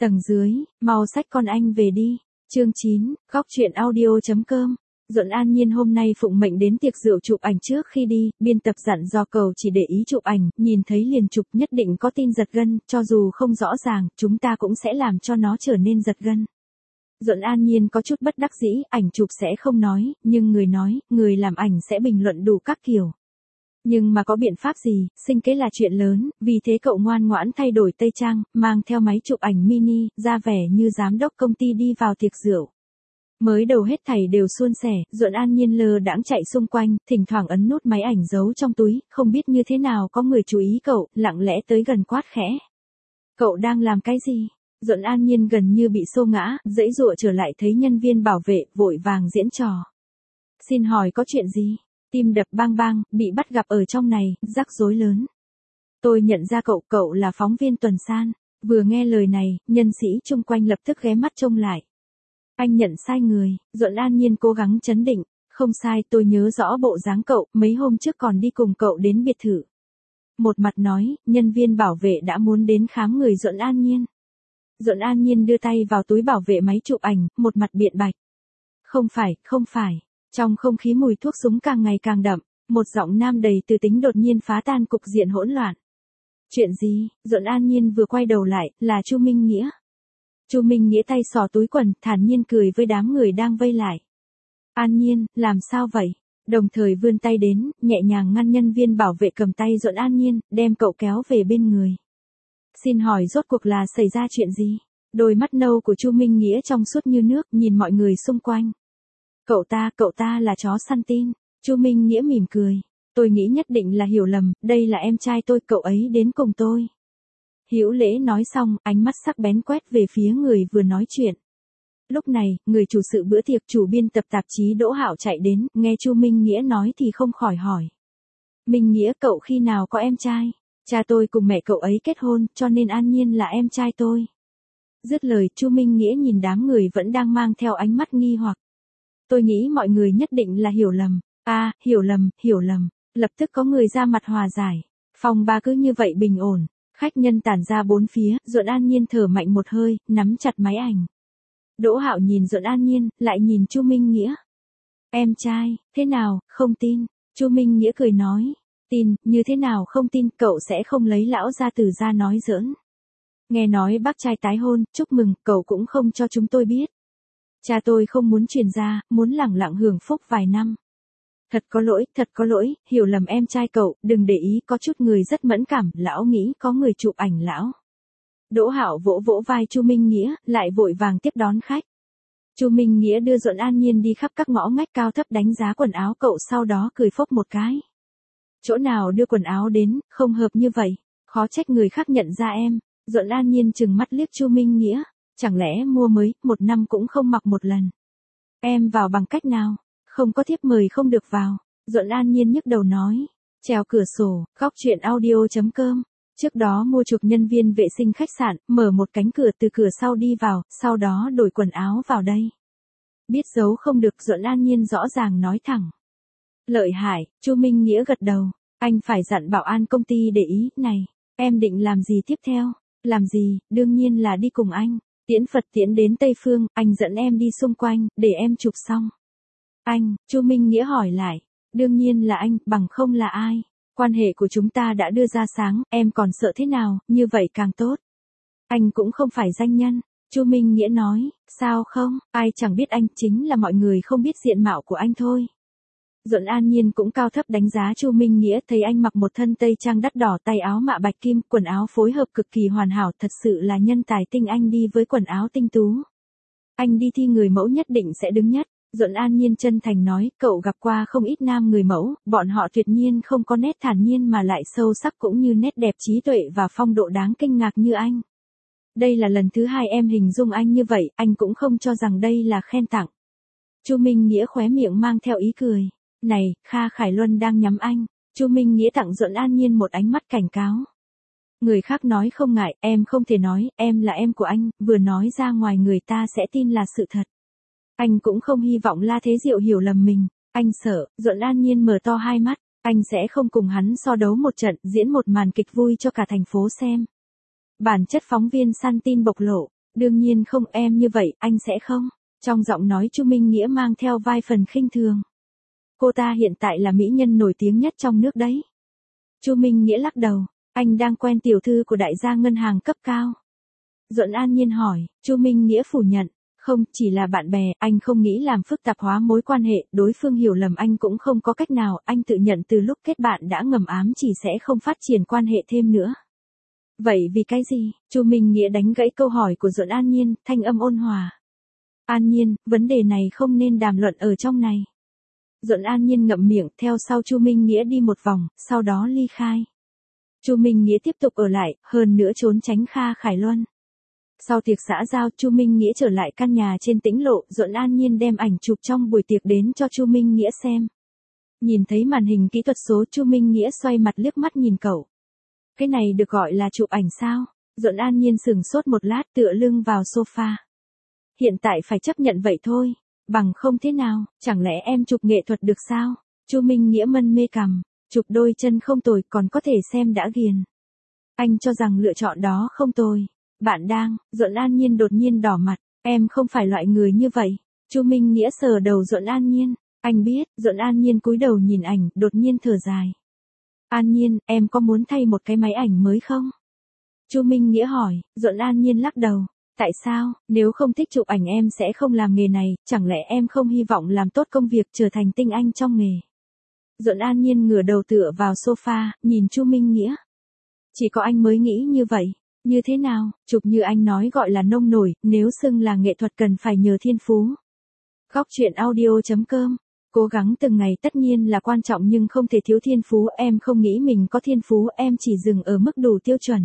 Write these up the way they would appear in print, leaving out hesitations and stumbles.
Tầng dưới, mau xách con anh về đi. Chương 9, góc truyện audio.com. Duẫn An Nhiên hôm nay phụng mệnh đến tiệc rượu chụp ảnh trước khi đi, biên tập dặn dò cậu chỉ để ý chụp ảnh, nhìn thấy liền chụp, nhất định có tin giật gân, cho dù không rõ ràng, chúng ta cũng sẽ làm cho nó trở nên giật gân. Duẫn An Nhiên có chút bất đắc dĩ, ảnh chụp sẽ không nói, nhưng người nói, người làm ảnh sẽ bình luận đủ các kiểu. Nhưng mà có biện pháp gì, sinh kế là chuyện lớn, vì thế cậu ngoan ngoãn thay đổi tây trang, mang theo máy chụp ảnh mini, ra vẻ như giám đốc công ty đi vào tiệc rượu. Mới đầu hết thảy đều suôn sẻ, Duẫn An Nhiên lơ đãng chạy xung quanh, thỉnh thoảng ấn nút máy ảnh giấu trong túi, không biết như thế nào có người chú ý cậu, lặng lẽ tới gần quát khẽ. Cậu đang làm cái gì? Duẫn An Nhiên gần như bị xô ngã, giãy giụa trở lại thấy nhân viên bảo vệ, vội vàng diễn trò. Xin hỏi có chuyện gì? Tim đập bang bang, bị bắt gặp ở trong này, rắc rối lớn. Tôi nhận ra cậu là phóng viên Tuần San. Vừa nghe lời này, nhân sĩ chung quanh lập tức ghé mắt trông lại. Anh nhận sai người, Duẫn An Nhiên cố gắng trấn định. Không sai, tôi nhớ rõ bộ dáng cậu, mấy hôm trước còn đi cùng cậu đến biệt thự. Một mặt nói, nhân viên bảo vệ đã muốn đến khám người Duẫn An Nhiên. Duẫn An Nhiên đưa tay vào túi bảo vệ máy chụp ảnh, một mặt biện bạch. Không phải. Trong không khí mùi thuốc súng càng ngày càng đậm, một giọng nam đầy từ tính đột nhiên phá tan cục diện hỗn loạn. Chuyện gì? Duẫn An Nhiên vừa quay đầu lại, là Chu Minh Nghĩa. Chu Minh Nghĩa tay xỏ túi quần, thản nhiên cười với đám người đang vây lại. An Nhiên, làm sao vậy? Đồng thời vươn tay đến, nhẹ nhàng ngăn nhân viên bảo vệ cầm tay Duẫn An Nhiên, đem cậu kéo về bên người. Xin hỏi rốt cuộc là xảy ra chuyện gì? Đôi mắt nâu của Chu Minh Nghĩa trong suốt như nước, nhìn mọi người xung quanh. Cậu ta là chó săn tin. Chu Minh Nghĩa mỉm cười. Tôi nghĩ nhất định là hiểu lầm, đây là em trai tôi, cậu ấy đến cùng tôi. Hữu Lễ nói xong, ánh mắt sắc bén quét về phía người vừa nói chuyện. Lúc này, người chủ sự bữa tiệc, chủ biên tập tạp chí Đỗ Hạo chạy đến, nghe Chu Minh Nghĩa nói thì không khỏi hỏi. Minh Nghĩa, cậu khi nào có em trai? Cha tôi cùng mẹ cậu ấy kết hôn, cho nên An Nhiên là em trai tôi. Dứt lời, Chu Minh Nghĩa nhìn đám người vẫn đang mang theo ánh mắt nghi hoặc. Tôi nghĩ mọi người nhất định là hiểu lầm. À, hiểu lầm. Lập tức có người ra mặt hòa giải. Phòng ba cứ như vậy bình ổn. Khách nhân tản ra bốn phía, Duẫn An Nhiên thở mạnh một hơi, nắm chặt máy ảnh. Đỗ Hạo nhìn Duẫn An Nhiên, lại nhìn Chu Minh Nghĩa. Em trai, thế nào, không tin? Chu Minh Nghĩa cười nói. Tin, như thế nào không tin, cậu sẽ không lấy lão gia tử ra nói giỡn. Nghe nói bác trai tái hôn, chúc mừng, cậu cũng không cho chúng tôi biết. Cha tôi không muốn truyền ra, muốn lẳng lặng hưởng phúc vài năm. Thật có lỗi, hiểu lầm em trai cậu, đừng để ý, có chút người rất mẫn cảm, lão nghĩ có người chụp ảnh lão. Đỗ Hạo vỗ vỗ vai Chu Minh Nghĩa, lại vội vàng tiếp đón khách. Chu Minh Nghĩa đưa Duẫn An Nhiên đi khắp các ngõ ngách cao thấp đánh giá quần áo cậu, sau đó cười phốc một cái. Chỗ nào đưa quần áo đến, không hợp như vậy, khó trách người khác nhận ra em. Duẫn An Nhiên trừng mắt liếc Chu Minh Nghĩa. Chẳng lẽ mua mới, một năm cũng không mặc một lần. Em vào bằng cách nào? Không có thiếp mời không được vào. Duẫn An Nhiên nhức đầu nói. Trèo cửa sổ, góc truyện audio.com. Trước đó mua chuộc nhân viên vệ sinh khách sạn, mở một cánh cửa từ cửa sau đi vào, sau đó đổi quần áo vào đây. Biết giấu không được, Duẫn An Nhiên rõ ràng nói thẳng. Lợi hại, Chu Minh Nghĩa gật đầu. Anh phải dặn bảo an công ty để ý, này, em định làm gì tiếp theo? Làm gì, đương nhiên là đi cùng anh. Tiễn Phật tiễn đến Tây Phương, anh dẫn em đi xung quanh, để em chụp xong. Anh, Chu Minh Nghĩa hỏi lại. Đương nhiên là anh, bằng không là ai. Quan hệ của chúng ta đã đưa ra sáng, em còn sợ thế nào, như vậy càng tốt. Anh cũng không phải danh nhân. Chu Minh Nghĩa nói, sao không, ai chẳng biết anh, chính là mọi người không biết diện mạo của anh thôi. Duẫn An Nhiên cũng cao thấp đánh giá Chu Minh Nghĩa, thấy anh mặc một thân tây trang đắt đỏ, tay áo mạ bạch kim, quần áo phối hợp cực kỳ hoàn hảo, thật sự là nhân tài tinh anh đi với quần áo tinh tú. Anh đi thi người mẫu nhất định sẽ đứng nhất. Duẫn An Nhiên chân thành nói, cậu gặp qua không ít nam người mẫu, bọn họ tuyệt nhiên không có nét thản nhiên mà lại sâu sắc cũng như nét đẹp trí tuệ và phong độ đáng kinh ngạc như anh. Đây là lần thứ hai em hình dung anh như vậy, anh cũng không cho rằng đây là khen tặng. Chu Minh Nghĩa khóe miệng mang theo ý cười. Này, Kha Khải Luân đang nhắm anh. Chu Minh Nghĩa tặng Duẫn An Nhiên một ánh mắt cảnh cáo. Người khác nói không ngại, em không thể nói, em là em của anh, vừa nói ra ngoài người ta sẽ tin là sự thật. Anh cũng không hy vọng La Thế Diệu hiểu lầm mình. Anh sợ, Duẫn An Nhiên mở to hai mắt, anh sẽ không cùng hắn so đấu một trận, diễn một màn kịch vui cho cả thành phố xem. Bản chất phóng viên săn tin bộc lộ. Đương nhiên không, em như vậy, anh sẽ không. Trong giọng nói Chu Minh Nghĩa mang theo vài phần khinh thường. Cô ta hiện tại là mỹ nhân nổi tiếng nhất trong nước đấy. Chu Minh Nghĩa lắc đầu, anh đang quen tiểu thư của đại gia ngân hàng cấp cao. Duẫn An Nhiên hỏi, Chu Minh Nghĩa phủ nhận, không, chỉ là bạn bè, anh không nghĩ làm phức tạp hóa mối quan hệ, đối phương hiểu lầm anh cũng không có cách nào, anh tự nhận từ lúc kết bạn đã ngầm ám chỉ sẽ không phát triển quan hệ thêm nữa. Vậy vì cái gì? Chu Minh Nghĩa đánh gãy câu hỏi của Duẫn An Nhiên, thanh âm ôn hòa. An Nhiên, vấn đề này không nên đàm luận ở trong này. Duẫn An Nhiên ngậm miệng, theo sau Chu Minh Nghĩa đi một vòng, sau đó ly khai. Chu Minh Nghĩa tiếp tục ở lại, hơn nữa trốn tránh Kha Khải Luân. Sau tiệc xã giao, Chu Minh Nghĩa trở lại căn nhà trên Tĩnh Lộ, Duẫn An Nhiên đem ảnh chụp trong buổi tiệc đến cho Chu Minh Nghĩa xem. Nhìn thấy màn hình kỹ thuật số, Chu Minh Nghĩa xoay mặt liếc mắt nhìn cậu. Cái này được gọi là chụp ảnh sao? Duẫn An Nhiên sững sốt một lát, tựa lưng vào sofa. Hiện tại phải chấp nhận vậy thôi, bằng không thế nào, chẳng lẽ em chụp nghệ thuật được sao? Chu Minh Nghĩa mân mê cằm, chụp đôi chân không tồi, còn có thể xem đã ghiền. Anh cho rằng lựa chọn đó không tồi. Bạn đang, Duẫn An Nhiên đột nhiên đỏ mặt, em không phải loại người như vậy. Chu Minh Nghĩa sờ đầu Duẫn An Nhiên, anh biết. Duẫn An Nhiên cúi đầu nhìn ảnh, đột nhiên thở dài. An Nhiên, em có muốn thay một cái máy ảnh mới không? Chu Minh Nghĩa hỏi. Duẫn An Nhiên lắc đầu. Tại sao, nếu không thích chụp ảnh em sẽ không làm nghề này, chẳng lẽ em không hy vọng làm tốt công việc trở thành tinh anh trong nghề? Duẫn An Nhiên ngửa đầu tựa vào sofa, nhìn Chu Minh Nghĩa. Chỉ có anh mới nghĩ như vậy. Như thế nào, chụp như anh nói gọi là nông nổi, nếu xưng là nghệ thuật cần phải nhờ thiên phú. Góc truyện audio.com. Cố gắng từng ngày tất nhiên là quan trọng nhưng không thể thiếu thiên phú, em không nghĩ mình có thiên phú, em chỉ dừng ở mức đủ tiêu chuẩn.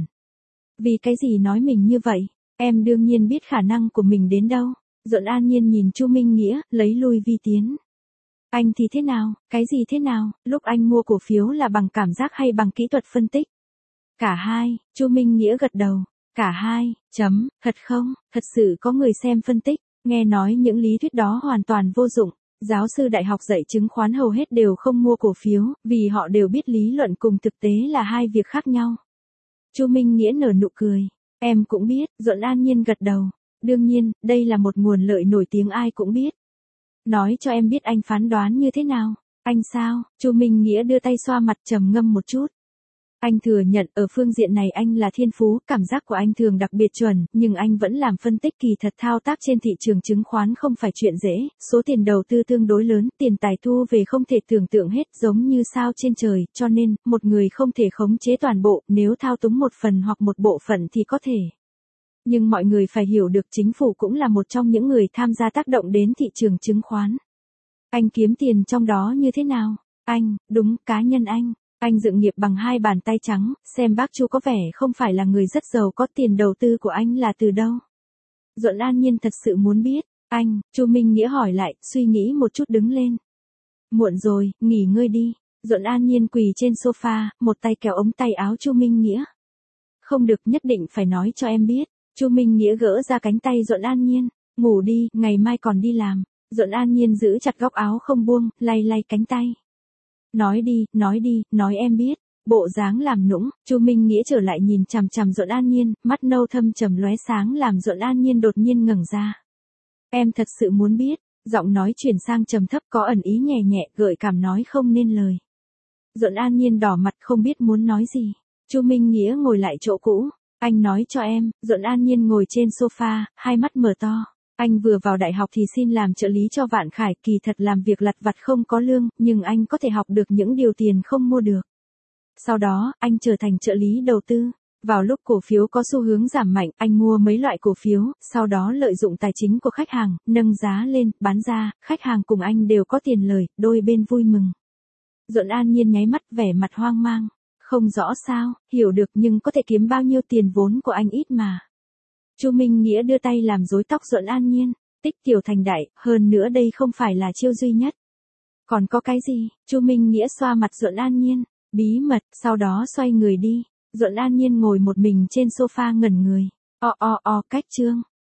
Vì cái gì nói mình như vậy, em đương nhiên biết khả năng của mình đến đâu. Duẫn An Nhiên nhìn Chu Minh Nghĩa, lấy lui vi tiến. Anh thì thế nào, cái gì thế nào, lúc anh mua cổ phiếu là bằng cảm giác hay bằng kỹ thuật phân tích? Cả hai, Chu Minh Nghĩa gật đầu. Cả hai, thật không, thật sự có người xem phân tích, nghe nói những lý thuyết đó hoàn toàn vô dụng. Giáo sư đại học dạy chứng khoán hầu hết đều không mua cổ phiếu, vì họ đều biết lý luận cùng thực tế là hai việc khác nhau. Chu Minh Nghĩa nở nụ cười. Em cũng biết, Duẫn An Nhiên gật đầu. Đương nhiên, đây là một nguồn lợi nổi tiếng ai cũng biết. Nói cho em biết anh phán đoán như thế nào. Anh sao? Chu Minh Nghĩa đưa tay xoa mặt trầm ngâm một chút. Anh thừa nhận ở phương diện này anh là thiên phú, cảm giác của anh thường đặc biệt chuẩn, nhưng anh vẫn làm phân tích kỳ thật, thao tác trên thị trường chứng khoán không phải chuyện dễ, số tiền đầu tư tương đối lớn, tiền tài thu về không thể tưởng tượng hết, giống như sao trên trời, cho nên, một người không thể khống chế toàn bộ, nếu thao túng một phần hoặc một bộ phận thì có thể. Nhưng mọi người phải hiểu được chính phủ cũng là một trong những người tham gia tác động đến thị trường chứng khoán. Anh kiếm tiền trong đó như thế nào? Anh, đúng, cá nhân anh. Anh dựng nghiệp bằng hai bàn tay trắng, xem bác Chu có vẻ không phải là người rất giàu, có tiền đầu tư của anh là từ đâu? Duẫn An Nhiên thật sự muốn biết. Anh, Chu Minh Nghĩa hỏi lại, suy nghĩ một chút đứng lên. Muộn rồi, nghỉ ngơi đi. Duẫn An Nhiên quỳ trên sofa, một tay kéo ống tay áo Chu Minh Nghĩa. Không được, nhất định phải nói cho em biết. Chu Minh Nghĩa gỡ ra cánh tay Duẫn An Nhiên. Ngủ đi, ngày mai còn đi làm. Duẫn An Nhiên giữ chặt góc áo không buông, lay lay cánh tay. Nói đi, nói em biết. Bộ dáng làm nũng, Chu Minh Nghĩa trở lại nhìn chằm chằm Duẫn An Nhiên, mắt nâu thâm trầm lóe sáng làm Duẫn An Nhiên đột nhiên ngẩng ra. Em thật sự muốn biết, giọng nói chuyển sang trầm thấp có ẩn ý nhẹ nhẹ, gợi cảm nói không nên lời. Duẫn An Nhiên đỏ mặt không biết muốn nói gì. Chu Minh Nghĩa ngồi lại chỗ cũ, anh nói cho em. Duẫn An Nhiên ngồi trên sofa, hai mắt mở to. Anh vừa vào đại học thì xin làm trợ lý cho Vạn Khải, kỳ thật làm việc lặt vặt không có lương, nhưng anh có thể học được những điều tiền không mua được. Sau đó, anh trở thành trợ lý đầu tư. Vào lúc cổ phiếu có xu hướng giảm mạnh, anh mua mấy loại cổ phiếu, sau đó lợi dụng tài chính của khách hàng, nâng giá lên, bán ra, khách hàng cùng anh đều có tiền lời, đôi bên vui mừng. Duẫn An Nhiên nháy mắt vẻ mặt hoang mang. Không rõ sao, hiểu được nhưng có thể kiếm bao nhiêu tiền, vốn của anh ít mà. Chu Minh Nghĩa đưa tay làm rối tóc Duẫn An Nhiên. Tích tiểu thành đại, hơn nữa đây không phải là chiêu duy nhất. Còn có cái gì? Chu Minh Nghĩa xoa mặt Duẫn An Nhiên. Bí mật, sau đó xoay người đi. Duẫn An Nhiên ngồi một mình trên sofa ngẩn người. Cách chương.